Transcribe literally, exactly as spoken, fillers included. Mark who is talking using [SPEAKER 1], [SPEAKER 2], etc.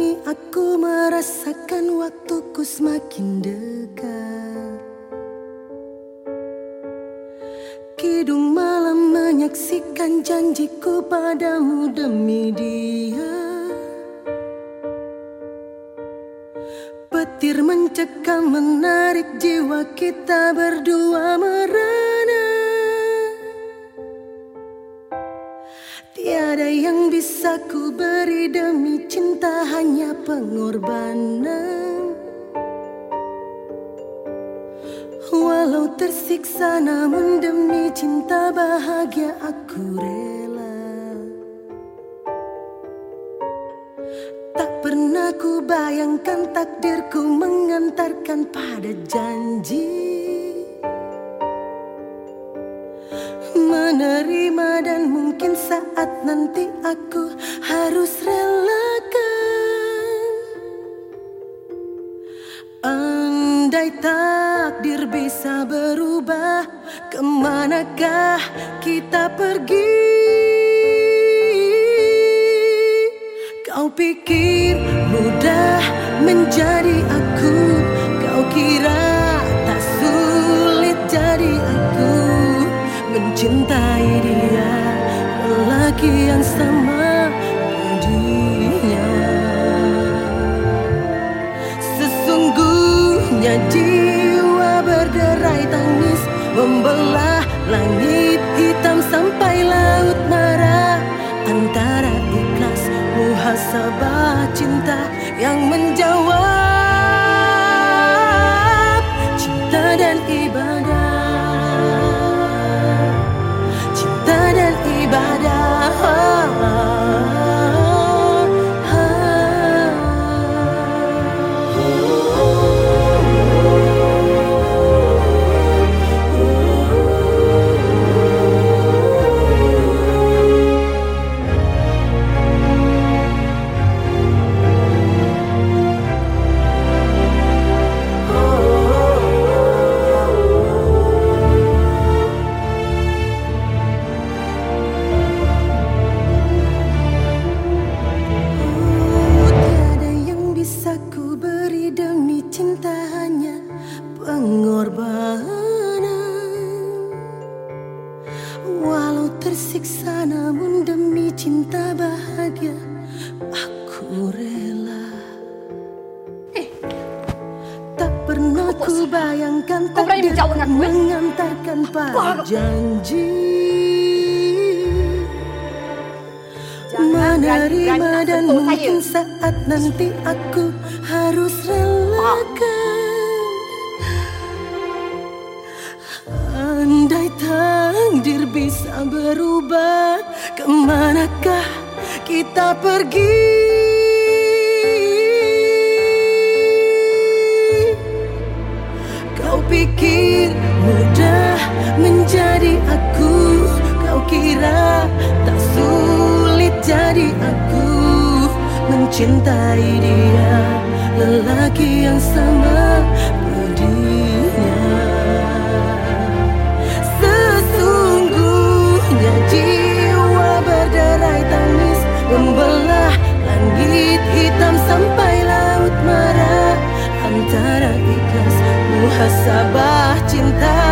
[SPEAKER 1] ini aku merasakan waktuku semakin dekat. Kidung malam menyaksikan janjiku padamu demi dia. Petir mencekam menarik jiwa kita berdua merana. Tiada yang bisa ku beri demi cinta, hanya pengorbanan. Walau tersiksa namun demi cinta bahagia aku rela. Tak pernah ku bayangkan takdirku mengantarkan pada janji. Menerima dan mungkin saat nanti aku harus relakan. Andai takdir bisa berubah, kemanakah kita pergi? Kau pikir mudah menjadi aku, kau kira tak sulit jadi aku. Mencintai dia, lelaki yang sama padinya. Sesungguhnya jiwa berderai tangis, membelah langit hitam sampai laut marah. Antara ikhlas muhasabah cinta yang menjawab cinta dan ibadah. Dan ibadah. Walau tersiksa namun demi cinta bahagia aku rela.
[SPEAKER 2] Eh,
[SPEAKER 1] tak pernah ku bayangkan takdir mengantarkan pada janji. Menerima dan mungkin saat nanti aku harus relakan. Andai takdir bisa berubah, kemanakah kita pergi? Kau pikir mudah menjadi aku, kau kira tak sulit jadi aku. Mencintai dia, lelaki yang sama padinya. Jiwa berderai tangis, membelah langit hitam sampai laut marah. Antara ikhlas muhasabah cinta